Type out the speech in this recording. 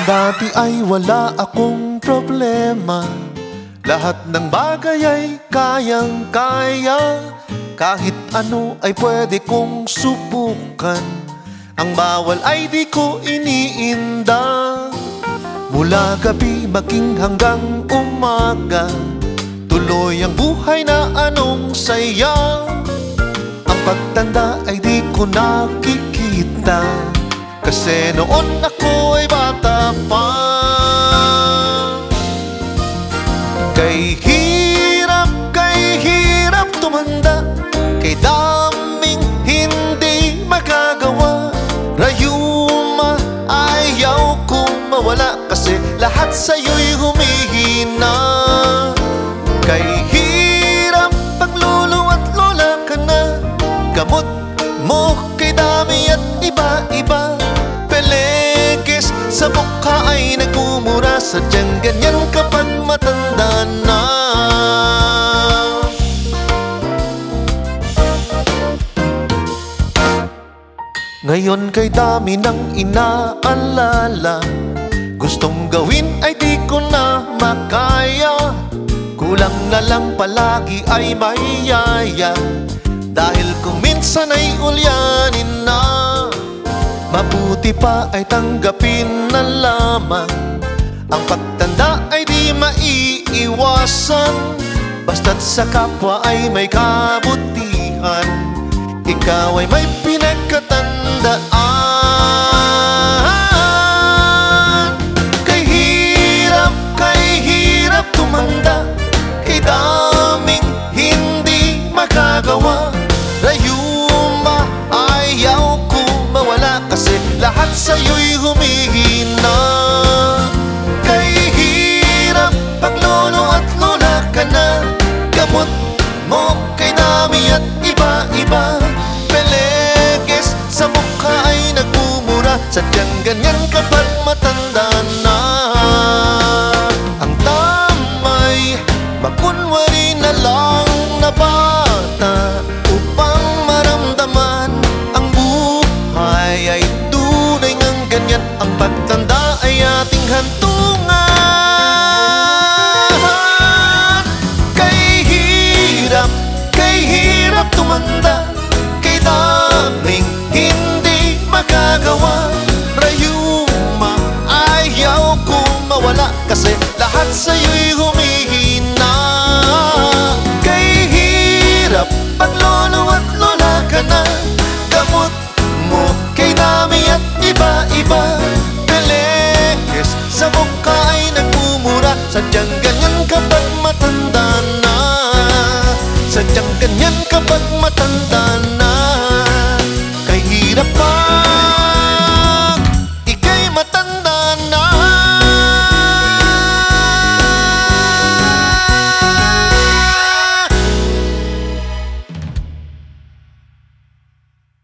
dati ay wala akong problema, lahat ng bagay ay kayang-kaya. Kahit ano ay pwede kong subukan, ang bawal ay di ko iniinda. Mula gabi maging hanggang umaga, tuloy ang buhay na anong saya. Ang pagtanda ay di ko nakikita, kasi noon ako ay bata pa. Kay hirap tumanda, kay daming hindi magagawa. Rayuma, ayaw kong mawala, kasi lahat sa'yo'y humihina. Kay hirap pag lolo at lola ka na, gamot mo kay dami at iba-iba. Pelekes sa mukha ay nagmumura, sadyang ganyan kapag matanda na. Ngayon kay dami ng inaalala, gustong gawin ay di ko na makaya. Kulang na lang palagi ay may yaya, dahil kung minsan ay ulyanin na. Mabuti pa ay tanggapin na lamang, ang pagtanda ay di maiiwasan. Basta't sa kapwa ay may kabutihan, ikaw ay may pinagkatandaan. Kay hirap tumanda, kay daming hindi magagawa. Rayuma, ayaw ko mawala, kasi lahat sa'yo'y humihina. Kay hirap pag lolo at lola ka na, gamot mo kay dami at iba-iba. Pelekes sa mukha ay nagmumura, sadyang ganyan kapag matanda na. Ang tamay makunwari na lang na bata, upang maramdaman ang buhay ay tunay ngang ganyan. Ang pagtanda ay ating hantungan. Kay hirap tumanda, kay daming hindi magagawa. Rayuma, ayaw ko mawala, kasi lahat sa'yo'y humihina. Kay hirap pag lolo at lola ka na, gamot mo kay dami at iba-iba. Pelekes sa mukha ay nagmumura, sadyang ganyan kapag matanda na. Sadyang ganyan kapag matanda na.